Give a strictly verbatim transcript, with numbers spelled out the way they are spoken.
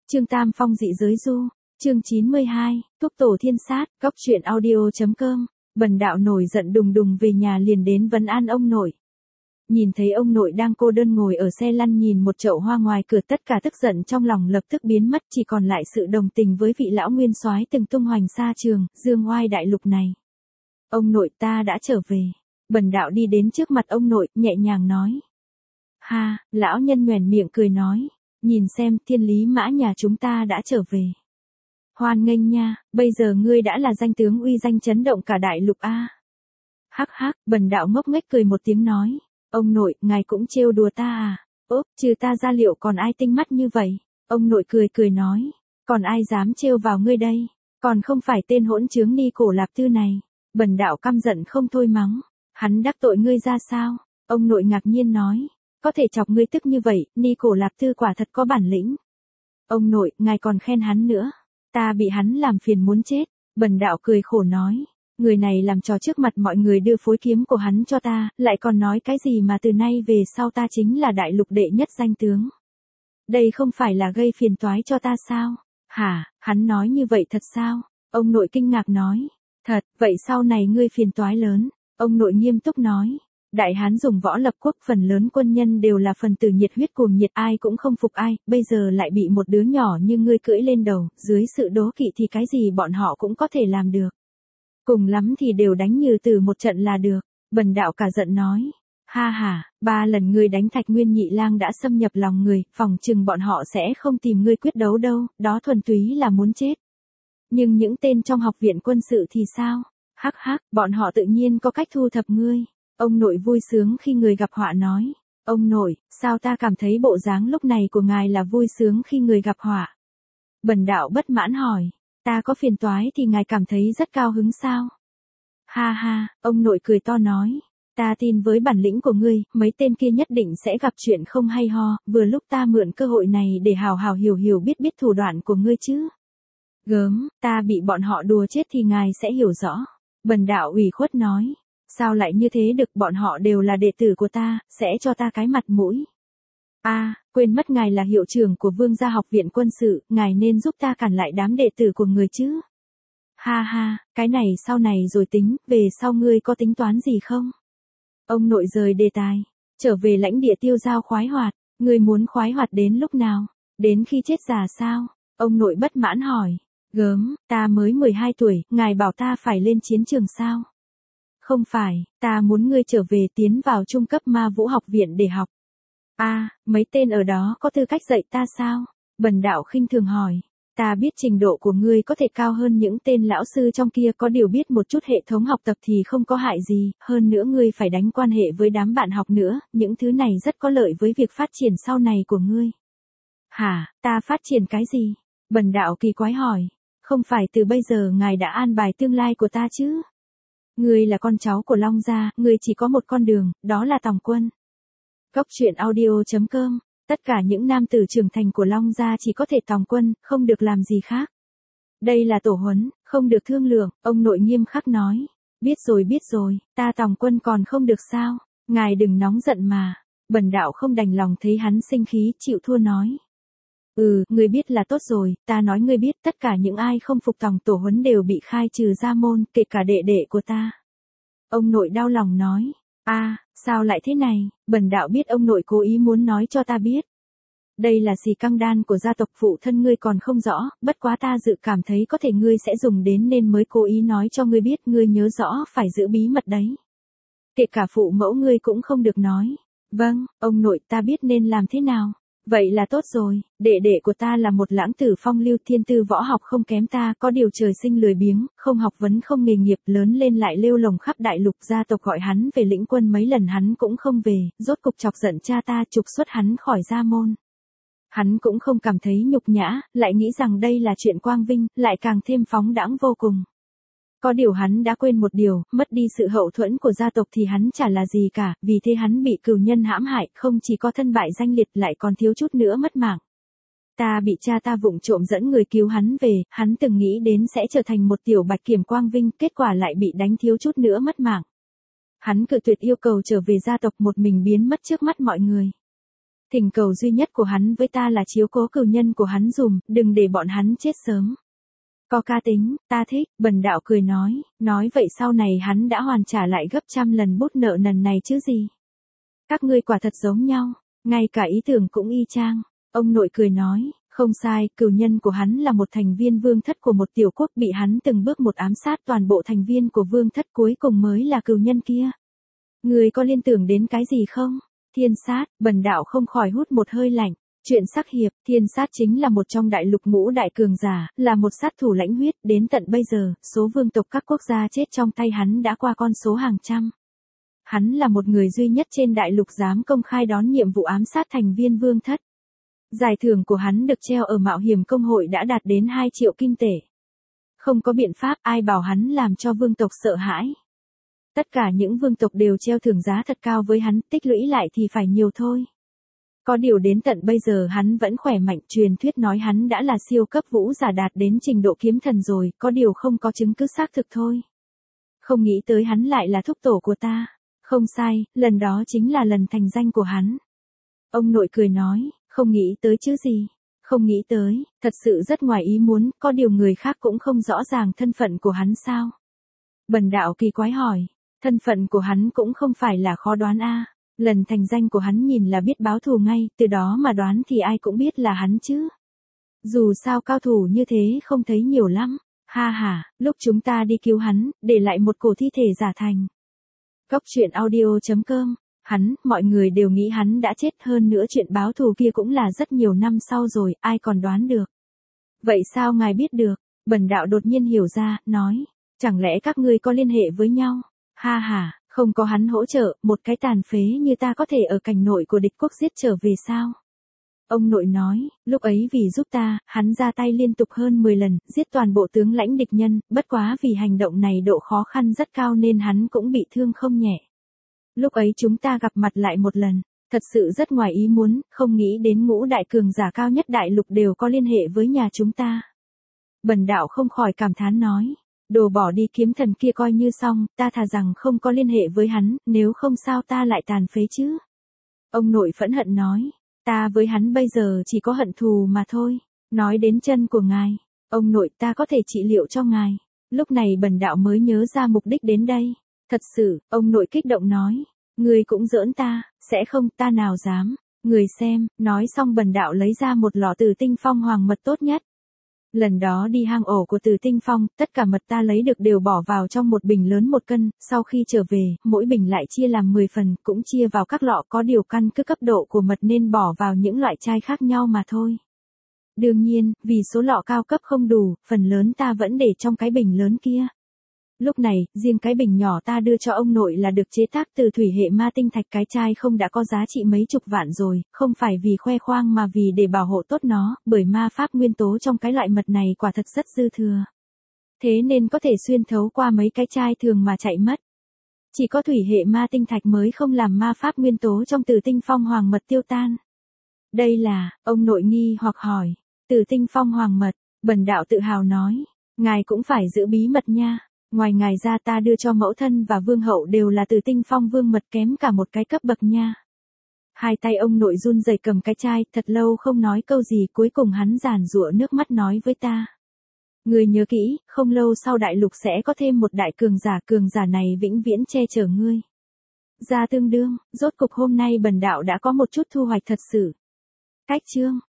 Trương Tam Phong dị giới du, chương chín mươi hai, Túc Tổ Thiên Sát, Cóc Truyện Audio.com. Bần đạo nổi giận đùng đùng về nhà liền đến vấn an ông nội. Nhìn thấy ông nội đang cô đơn ngồi ở xe lăn nhìn một chậu hoa ngoài cửa, tất cả tức giận trong lòng lập tức biến mất, chỉ còn lại sự đồng tình với vị lão nguyên soái từng tung hoành xa trường, dương oai đại lục này. Ông nội, ta đã trở về. Bần đạo đi đến trước mặt ông nội, nhẹ nhàng nói. Ha, lão nhân nhoẻn miệng cười nói. Nhìn xem, thiên lý mã nhà chúng ta đã trở về. Hoan nghênh nha, bây giờ ngươi đã là danh tướng uy danh chấn động cả đại lục a. Hắc hắc, bần đạo ngốc nghếch cười một tiếng nói. Ông nội, ngài cũng trêu đùa ta à? Ốp, trừ ta ra liệu còn ai tinh mắt như vậy? Ông nội cười cười nói. Còn ai dám trêu vào ngươi đây? Còn không phải tên hỗn trướng Ni Cổ Lạp Tư này. Bần đạo căm giận không thôi mắng. Hắn đắc tội ngươi ra sao? Ông nội ngạc nhiên nói. Có thể chọc ngươi tức như vậy, Ni Cổ Lạp Tư quả thật có bản lĩnh. Ông nội, ngài còn khen hắn nữa. Ta bị hắn làm phiền muốn chết. Bần đạo cười khổ nói. Người này làm trò trước mặt mọi người đưa phối kiếm của hắn cho ta, lại còn nói cái gì mà từ nay về sau ta chính là đại lục đệ nhất danh tướng. Đây không phải là gây phiền toái cho ta sao? Hả, hắn nói như vậy thật sao? Ông nội kinh ngạc nói. Thật, vậy sau này ngươi phiền toái lớn. Ông nội nghiêm túc nói. Đại Hán dùng võ lập quốc, phần lớn quân nhân đều là phần tử nhiệt huyết cuồng nhiệt, ai cũng không phục ai, bây giờ lại bị một đứa nhỏ như ngươi cưỡi lên đầu, dưới sự đố kỵ thì cái gì bọn họ cũng có thể làm được. Cùng lắm thì đều đánh như từ một trận là được. Bần đạo cả giận nói. Ha ha, ba lần ngươi đánh Thạch Nguyên Nhị Lang đã xâm nhập lòng người, phòng chừng bọn họ sẽ không tìm ngươi quyết đấu đâu, đó thuần túy là muốn chết. Nhưng những tên trong học viện quân sự thì sao? Hắc hắc, bọn họ tự nhiên có cách thu thập ngươi. Ông nội vui sướng khi người gặp họa nói. Ông nội, sao ta cảm thấy bộ dáng lúc này của ngài là vui sướng khi người gặp họa? Bần đạo bất mãn hỏi. Ta có phiền toái thì ngài cảm thấy rất cao hứng sao? Ha ha, ông nội cười to nói. Ta tin với bản lĩnh của ngươi, mấy tên kia nhất định sẽ gặp chuyện không hay ho, vừa lúc ta mượn cơ hội này để hào hào hiểu hiểu biết biết thủ đoạn của ngươi chứ. Gớm, ta bị bọn họ đùa chết thì ngài sẽ hiểu rõ. Bần đạo ủy khuất nói. Sao lại như thế được, bọn họ đều là đệ tử của ta, sẽ cho ta cái mặt mũi. A, à, quên mất ngài là hiệu trưởng của Vương gia học viện quân sự, ngài nên giúp ta cản lại đám đệ tử của người chứ. Ha ha, cái này sau này rồi tính, về sau ngươi có tính toán gì không? Ông nội rời đề tài, trở về lãnh địa tiêu giao khoái hoạt, ngươi muốn khoái hoạt đến lúc nào? Đến khi chết già sao? Ông nội bất mãn hỏi. Gớm, ta mới mười hai tuổi, ngài bảo ta phải lên chiến trường sao? Không phải, ta muốn ngươi trở về tiến vào trung cấp ma vũ học viện để học. A, à, mấy tên ở đó có tư cách dạy ta sao? Bần đạo khinh thường hỏi. Ta biết trình độ của ngươi có thể cao hơn những tên lão sư trong kia, có điều biết một chút hệ thống học tập thì không có hại gì, hơn nữa ngươi phải đánh quan hệ với đám bạn học nữa, những thứ này rất có lợi với việc phát triển sau này của ngươi. Hả, ta phát triển cái gì? Bần đạo kỳ quái hỏi. Không phải từ bây giờ ngài đã an bài tương lai của ta chứ? Ngươi là con cháu của Long gia, ngươi chỉ có một con đường, đó là tòng quân. Cóc Truyện Audio.com. Tất cả những nam tử trưởng thành của Long gia chỉ có thể tòng quân, không được làm gì khác. Đây là tổ huấn, không được thương lượng, ông nội nghiêm khắc nói. Biết rồi biết rồi, ta tòng quân còn không được sao? Ngài đừng nóng giận mà. Bần đạo không đành lòng thấy hắn sinh khí, chịu thua nói. Ừ, ngươi biết là tốt rồi, ta nói ngươi biết, tất cả những ai không phục tòng tổ huấn đều bị khai trừ ra môn, kể cả đệ đệ của ta. Ông nội đau lòng nói. A, à, sao lại thế này? Bần đạo biết ông nội cố ý muốn nói cho ta biết. Đây là xì căng đan của gia tộc phụ thân ngươi còn không rõ, bất quá ta dự cảm thấy có thể ngươi sẽ dùng đến nên mới cố ý nói cho ngươi biết, ngươi nhớ rõ phải giữ bí mật đấy. Kể cả phụ mẫu ngươi cũng không được nói. Vâng, ông nội, ta biết nên làm thế nào. Vậy là tốt rồi, đệ đệ của ta là một lãng tử phong lưu, thiên tư võ học không kém ta, có điều trời sinh lười biếng, không học vấn không nghề nghiệp, lớn lên lại lêu lồng khắp đại lục, gia tộc gọi hắn về lĩnh quân mấy lần hắn cũng không về, rốt cục chọc giận cha ta trục xuất hắn khỏi gia môn. Hắn cũng không cảm thấy nhục nhã, lại nghĩ rằng đây là chuyện quang vinh, lại càng thêm phóng đãng vô cùng. Có điều hắn đã quên một điều, mất đi sự hậu thuẫn của gia tộc thì hắn chả là gì cả, vì thế hắn bị cừu nhân hãm hại, không chỉ có thân bại danh liệt lại còn thiếu chút nữa mất mạng. Ta bị cha ta vụng trộm dẫn người cứu hắn về, hắn từng nghĩ đến sẽ trở thành một tiểu bạch kiểm quang vinh, kết quả lại bị đánh thiếu chút nữa mất mạng. Hắn cự tuyệt yêu cầu trở về gia tộc, một mình biến mất trước mắt mọi người. Thỉnh cầu duy nhất của hắn với ta là chiếu cố cừu nhân của hắn dùm, đừng để bọn hắn chết sớm. Có ca tính, ta thích, Bần đạo cười nói, nói vậy sau này hắn đã hoàn trả lại gấp trăm lần bút nợ nần này chứ gì. Các ngươi quả thật giống nhau, ngay cả ý tưởng cũng y chang. Ông nội cười nói, không sai, cừu nhân của hắn là một thành viên vương thất của một tiểu quốc bị hắn từng bước một ám sát toàn bộ thành viên của vương thất cuối cùng mới là cừu nhân kia. Người có liên tưởng đến cái gì không? Thiên sát, Bần đạo không khỏi hút một hơi lạnh. Chuyện sắc hiệp, thiên sát chính là một trong đại lục ngũ đại cường giả, là một sát thủ lãnh huyết, đến tận bây giờ, số vương tộc các quốc gia chết trong tay hắn đã qua con số hàng trăm. Hắn là một người duy nhất trên đại lục dám công khai đón nhiệm vụ ám sát thành viên vương thất. Giải thưởng của hắn được treo ở mạo hiểm công hội đã đạt đến hai triệu kim tệ. Không có biện pháp ai bảo hắn làm cho vương tộc sợ hãi. Tất cả những vương tộc đều treo thưởng giá thật cao với hắn, tích lũy lại thì phải nhiều thôi. Có điều đến tận bây giờ hắn vẫn khỏe mạnh, truyền thuyết nói hắn đã là siêu cấp vũ giả đạt đến trình độ kiếm thần rồi, có điều không có chứng cứ xác thực thôi. Không nghĩ tới hắn lại là thúc tổ của ta. Không sai, lần đó chính là lần thành danh của hắn. Ông nội cười nói, không nghĩ tới chứ gì. Không nghĩ tới, thật sự rất ngoài ý muốn, có điều người khác cũng không rõ ràng thân phận của hắn sao. Bần đạo kỳ quái hỏi, thân phận của hắn cũng không phải là khó đoán a. Lần thành danh của hắn nhìn là biết báo thù ngay, từ đó mà đoán thì ai cũng biết là hắn chứ. Dù sao cao thủ như thế không thấy nhiều lắm. Ha ha, lúc chúng ta đi cứu hắn, để lại một cổ thi thể giả thành. Cốc truyện audio chấm com, hắn, mọi người đều nghĩ hắn đã chết, hơn nữa chuyện báo thù kia cũng là rất nhiều năm sau rồi, ai còn đoán được. Vậy sao ngài biết được? Bần đạo đột nhiên hiểu ra, nói, chẳng lẽ các ngươi có liên hệ với nhau? Ha ha, không có hắn hỗ trợ, một cái tàn phế như ta có thể ở cảnh nội của địch quốc giết trở về sao? Ông nội nói, lúc ấy vì giúp ta, hắn ra tay liên tục hơn mười lần, giết toàn bộ tướng lãnh địch nhân, bất quá vì hành động này độ khó khăn rất cao nên hắn cũng bị thương không nhẹ. Lúc ấy chúng ta gặp mặt lại một lần, thật sự rất ngoài ý muốn, không nghĩ đến ngũ đại cường giả cao nhất đại lục đều có liên hệ với nhà chúng ta. Bần đạo không khỏi cảm thán nói, đồ bỏ đi kiếm thần kia coi như xong, ta thà rằng không có liên hệ với hắn, nếu không sao ta lại tàn phế chứ. Ông nội phẫn hận nói. Ta với hắn bây giờ chỉ có hận thù mà thôi. Nói đến chân của ngài, ông nội ta có thể trị liệu cho ngài. Lúc này bần đạo mới nhớ ra mục đích đến đây. Thật sự, ông nội kích động nói. Người cũng giỡn ta, sẽ không, ta nào dám. Người xem, nói xong bần đạo lấy ra một lọ Tử Tinh Phong hoàng mật tốt nhất. Lần đó đi hang ổ của Tử Tinh Phong, tất cả mật ta lấy được đều bỏ vào trong một bình lớn một cân, sau khi trở về, mỗi bình lại chia làm mười phần, cũng chia vào các lọ, có điều căn cứ cấp độ của mật nên bỏ vào những loại chai khác nhau mà thôi. Đương nhiên, vì số lọ cao cấp không đủ, phần lớn ta vẫn để trong cái bình lớn kia. Lúc này, riêng cái bình nhỏ ta đưa cho ông nội là được chế tác từ thủy hệ ma tinh thạch, cái chai không đã có giá trị mấy chục vạn rồi, không phải vì khoe khoang mà vì để bảo hộ tốt nó, bởi ma pháp nguyên tố trong cái loại mật này quả thật rất dư thừa. Thế nên có thể xuyên thấu qua mấy cái chai thường mà chạy mất. Chỉ có thủy hệ ma tinh thạch mới không làm ma pháp nguyên tố trong Tử Tinh Phong hoàng mật tiêu tan. Đây là, ông nội nghi hoặc hỏi, Tử Tinh Phong hoàng mật, bần đạo tự hào nói, ngài cũng phải giữ bí mật nha. Ngoài ngài ra ta đưa cho mẫu thân và vương hậu đều là Tử Tinh Phong vương mật, kém cả một cái cấp bậc nha. Hai tay ông nội run rẩy cầm cái chai, thật lâu không nói câu gì, cuối cùng hắn giàn giụa nước mắt nói với ta. Người nhớ kỹ, không lâu sau đại lục sẽ có thêm một đại cường giả, cường giả này vĩnh viễn che chở ngươi. Ra tương đương, rốt cục hôm nay bần đạo đã có một chút thu hoạch thật sự. Cách chương